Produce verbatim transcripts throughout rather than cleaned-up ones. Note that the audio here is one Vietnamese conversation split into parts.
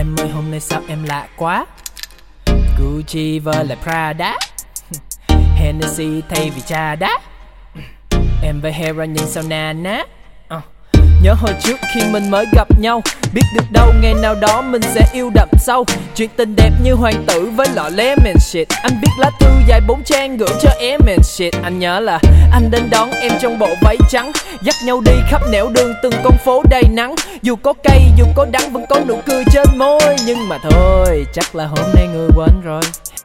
Em ơi hôm nay sao em lạ quá, Gucci với lại Prada, Hennessy thay vì trà đá. Em với Hera nhìn sao nà ná. uh. Nhớ hồi trước khi mình mới gặp nhau, biết được đâu ngày nào đó mình sẽ yêu đậm sâu. Chuyện tình đẹp như hoàng tử với lọ lemon shit. Anh viết lá thư dài bốn trang gửi cho em and shit. Anh nhớ là anh đến đón em trong bộ váy trắng, dắt nhau đi khắp nẻo đường từng con phố đầy nắng. Dù có cay dù có đắng vẫn có nụ cười trên môi. Nhưng mà thôi chắc là hôm nay người quên rồi.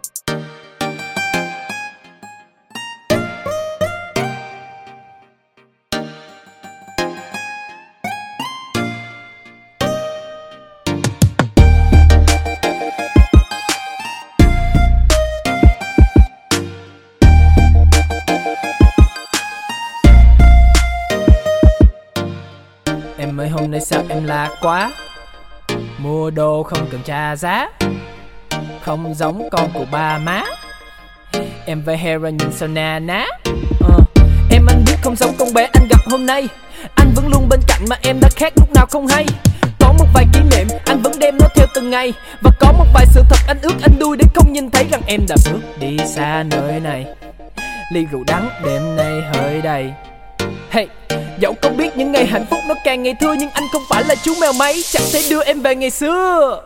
Em ơi hôm nay sao em lạ quá, mua đồ không cần trả giá, không giống con của ba má. Em với Hera nhìn sao nà ná. uh. Em anh biết không giống con bé anh gặp hôm nay, anh vẫn luôn bên cạnh mà em đã khác lúc nào không hay. Có một vài kỷ niệm anh vẫn đem nó theo từng ngày, và có một vài sự thật anh ước anh đuôi để không nhìn thấy rằng em đã bước đi xa nơi này. Ly rượu đắng đêm nay hơi đầy. Hey, dẫu có biết những ngày hạnh phúc nó càng ngày thưa, nhưng anh không phải là chú mèo máy, chẳng thể đưa em về ngày xưa.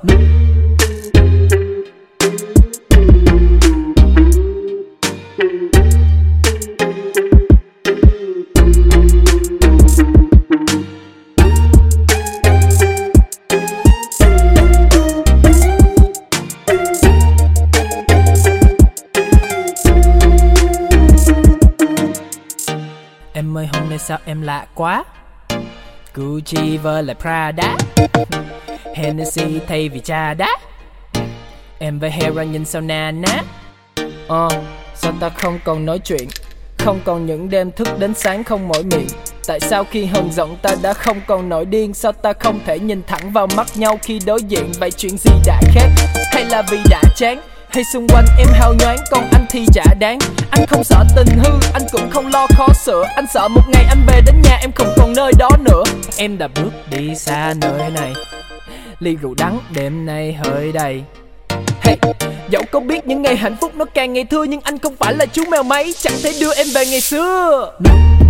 Em ơi hôm nay sao em lạ quá, Gucci với lại Prada, Hennessy thay vì trà đá. Em với Hera nhìn sao nà ná. Ờ, sao ta không còn nói chuyện, không còn những đêm thức đến sáng không mỏi miệng. Tại sao khi hờn giận ta đã không còn nổi điên? Sao ta không thể nhìn thẳng vào mắt nhau khi đối diện? Vậy chuyện gì đã khác, hay là vì đã chán? Hay xung quanh em hào nhoáng còn anh thì chả đáng? Anh không sợ tình hư, anh cũng không lo khó sửa. Anh sợ một ngày anh về đến nhà em không còn nơi đó nữa. Em đã bước đi xa nơi này, ly rượu đắng đêm nay hơi đầy. Hey, dẫu có biết những ngày hạnh phúc nó càng ngày thưa, nhưng anh không phải là chú mèo máy, chẳng thể đưa em về ngày xưa.